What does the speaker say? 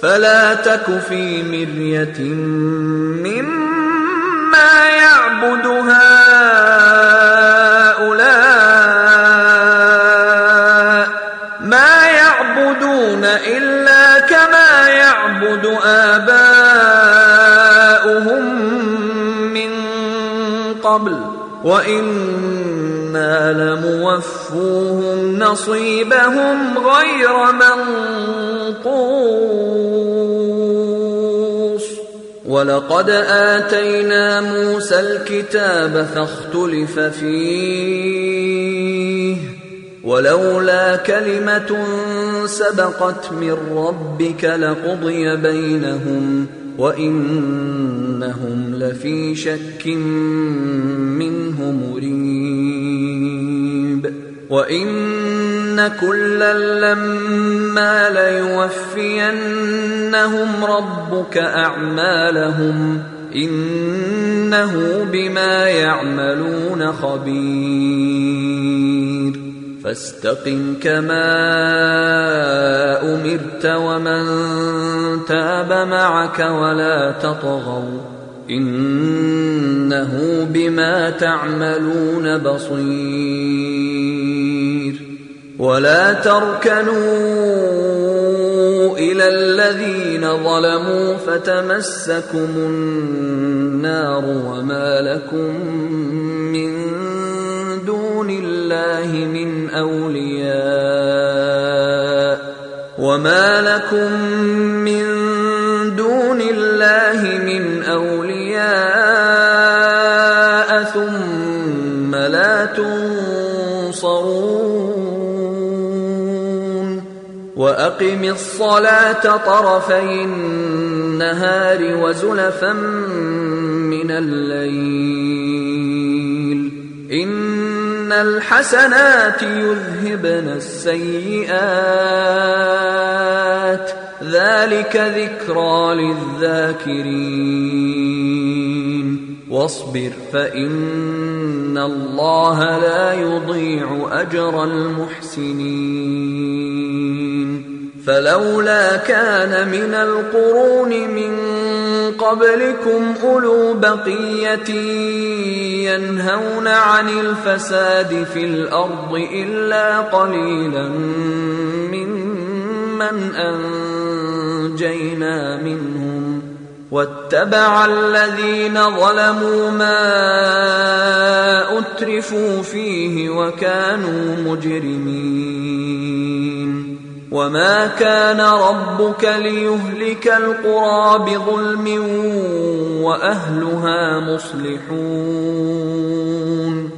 فلا تك في مرية مما يعبد هؤلاء ما يعبدون إلا كما يعبد آباؤهم من قبل وإنا لموفوهم نصيبهم غير منقوص ولقد آتينا موسى الكتاب فاختلف فيه ولولا كلمة سبقت من ربك لقضي بينهم وإنهم لفي شك منه مريب وإن كلا لما ليوفينهم ربك أعمالهم إنه بما يعملون خبير فاستقم كما أمرت ومن تاب معك ولا تطغوا إنه بما تعملون بصير ولا تركنوا إلى الذين ظلموا فتمسكم النار وما لكم من دون الله من أولياء ثم لا تنصرون وأقم الصلاة طرفي النهار وزلفا من الليل إن الحسنات يذهبن السيئات ذلك ذكرى للذاكرين واصبر فإن الله لا يضيع أجر المحسنين فلولا كان من القرون من قبلكم أولو بقية ينهون عن الفساد في الأرض إلا قليلا ممن أنجينا منهم واتبع الذين ظلموا ما أترفوا فيه وكانوا مجرمين وما كان ربك ليهلك القرى بظلم وأهلها مصلحون